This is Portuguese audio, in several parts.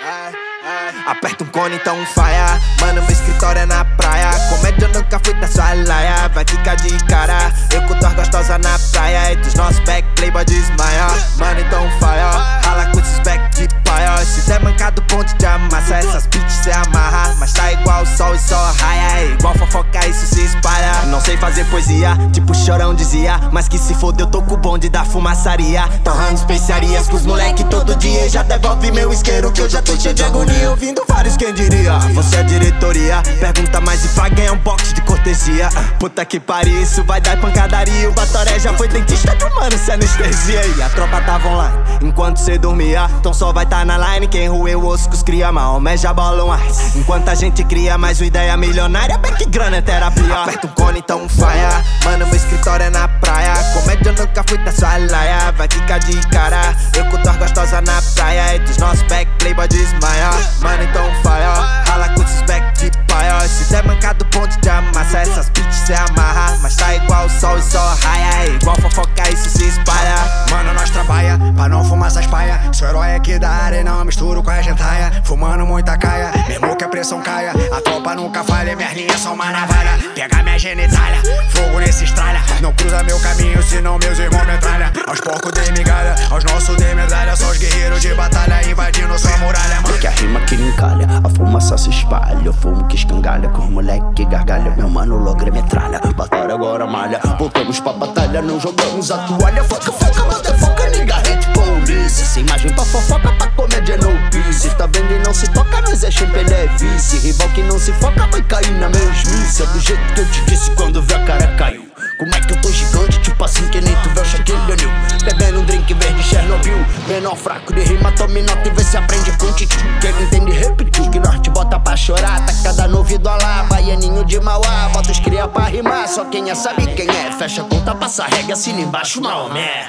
Aperta um cone, então um faia. Mano, meu escritório é na praia. Comédia eu nunca fui da sua laia. Vai ficar de cara. Eu com tua gostosa na praia. E dos nossos back, playboy desmaia. Mano, então faia. Rala com esses back de paia. Se der mancado, ponte de amassa. Essas bitches cê amarra. Mas tá igual o sol e só raia. É igual fofoca, isso se espalha. Não sei fazer poesia, tipo Chorão dizia. Mas que se foda, eu tô com o bonde da fumaçaria. Torrando especiarias pros moleque todo dia. E já devolve meu isqueiro que eu já tô cheio de agonia. Ouvindo vários, quem diria? Você é diretoria. Pergunta mais se vai ganhar um box de cortesia. Puta que pariu, isso vai dar pancadaria. O Batoré já foi dentista de humano, sem anestesia. E a tropa tava online enquanto cê dormia. Então só vai tá na line quem roeu o osso que os cria. Maomé já bolam mais enquanto a gente cria mais uma ideia milionária. Bem que grana é terapia. Aperta um cone, então um faia. Mano, meu escritório é na praia. Comédia eu nunca fui da sua laia. Vai ficar de cara. Eu com tua gostosa na praia. E dos nossos back, playboy desmaia. Mano, então faia. Rala com esses back de paia. Se der mancado, ponte de amassa. Essas bitches cê amarra. Mas tá igual o sol e só raia. É igual fofoca, isso se espalha. Mano, nós trabalha pra não fumar essas paia. Sou herói aqui da área e não misturo com a gentaia. Fumando muita caia, mesmo que a pressão caia. A tropa nunca falha, minhas linhas são uma navalha. Pega minha genitália, fogo nesse estralha. Não cruza meu caminho, senão meus irmãos metralha. Aos porcos dei migalha, aos nossos dei medalha. Só os guerreiros de batalha invadindo sua muralha, mano. Que a rima que encalha, a fumaça se espalha. O fumo que escangalha, com os moleque gargalha. Meu mano logra metralha, batalha agora malha. Voltamos pra batalha, não jogamos a toalha. Foca, foca, motherfucker, nigga, hate police. Sem imagem pra fofoca, pra comédia no piece. Tá vendo e não se toca, nós é champ, ele é vice. Rival que não se foca vai cair na mesmice. É do jeito que eu te disse quando vê a cara caiu. Como é que eu tô gigante, tipo assim que nem tu vê o Shaquille O'Neal. Bebendo um drink verde Chernobyl. Menor fraco de rima, tome nota e vê se aprende com titio. Quem não entende repetiu, que nós te bota pra chorar. Tacada no ouvido a lá, baianinho de Mauá. Bota os cria pra rimar, só quem é sabe quem é. Fecha a conta, passa a regra, assina embaixo Maomé.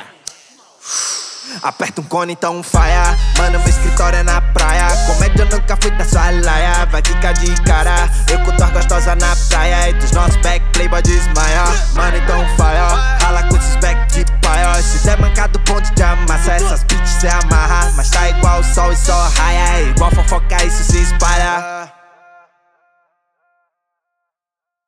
Aperta um cone, então um faia. Mano, meu escritório é na praia. Comédia eu nunca fui da sua laia. Vai ficar de cara. Eu com tua gostosa na praia. E dos nossos back, playboy desmaia. Mano, então faia. Rala com esses back